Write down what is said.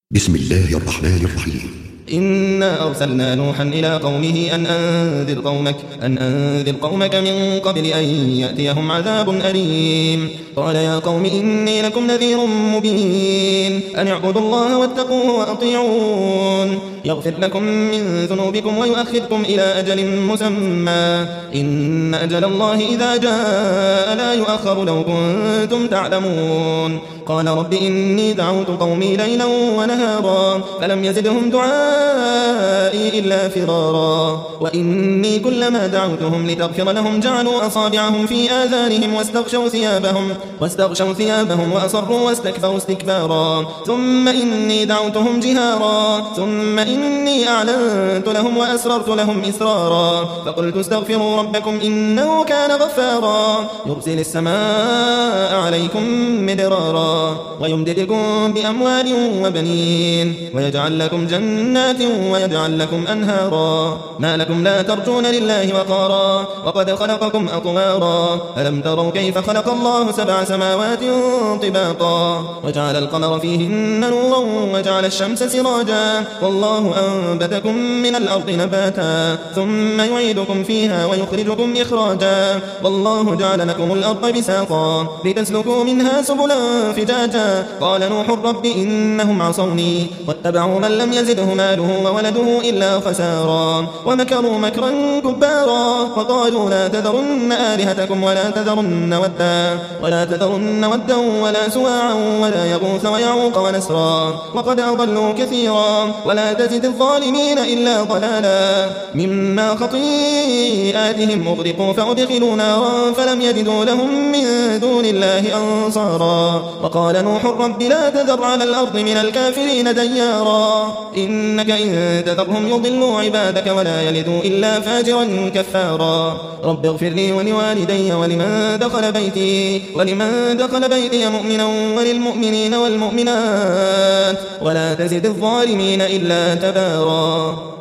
بسم الله الرحمن الرحيم. إنا أرسلنا نوحا إلى قومه أن أنذر قومك من قبل أن يأتيهم عذاب أليم. قال يا قوم إني لكم نذير مبين أن اعبدوا الله واتقوه وأطيعون يغفر لكم من ذنوبكم ويؤخركم إلى أجل مسمى إن أجل الله إذا جاء لا يؤخر لو كنتم تعلمون. قال رب إني دعوت قومي ليلا ونهارا فلم يزدهم دعائي إلا فرارا وإني كلما دعوتهم لتغفر لهم جعلوا أصابعهم في آذانهم واستغشوا ثيابهم وأصروا واستكبروا استكبارا ثم إني دعوتهم جهارا ثم إني أعلنت لهم وأسررت لهم إسرارا فقلت استغفروا ربكم إنه كان غفارا يرسل السماء عليكم مدرارا ويمددكم بأموال وبنين ويجعل لكم جنات ويجعل لكم أنهارا ما لكم لا ترجون لله وقارا وقد خلقكم أطوارا ألم تروا كيف خلق الله 7 سماوات طباقا وجعل القمر فيهن نورا وجعل الشمس سراجا والله أنبتكم من الأرض نباتا ثم يعيدكم فيها ويخرجكم إخراجا والله جعل لكم الأرض بساطا لتسلكوا منها سبلا فجاجا. قال نوح رب إنهم عصوني واتبعوا من لم يزده ماله وولده إلا خسارا ومكروا مكرا كبارا وقالوا لا تذرن آلهتكم ولا تذرن ودا ولا سواعا ولا يغوث ويعوق ونسرا وقد أضلوا كثيرا ولا تزد الظالمين إلا ضلالا مما خطيئاتهم أغرقوا فأدخلوا نارا فلم يجدوا لهم من دون الله أنصارا. وقال نوح رب لا تذر على الأرض من الكافرين ديارا إنك إن تذرهم يضلوا عبادك ولا يلدوا إلا فاجرا كفارا. رب اغفر لي ولوالدي ولمن دخل بيتي مؤمنا وللمؤمنين والمؤمنات ولا تزد الظالمين إلا تبارا.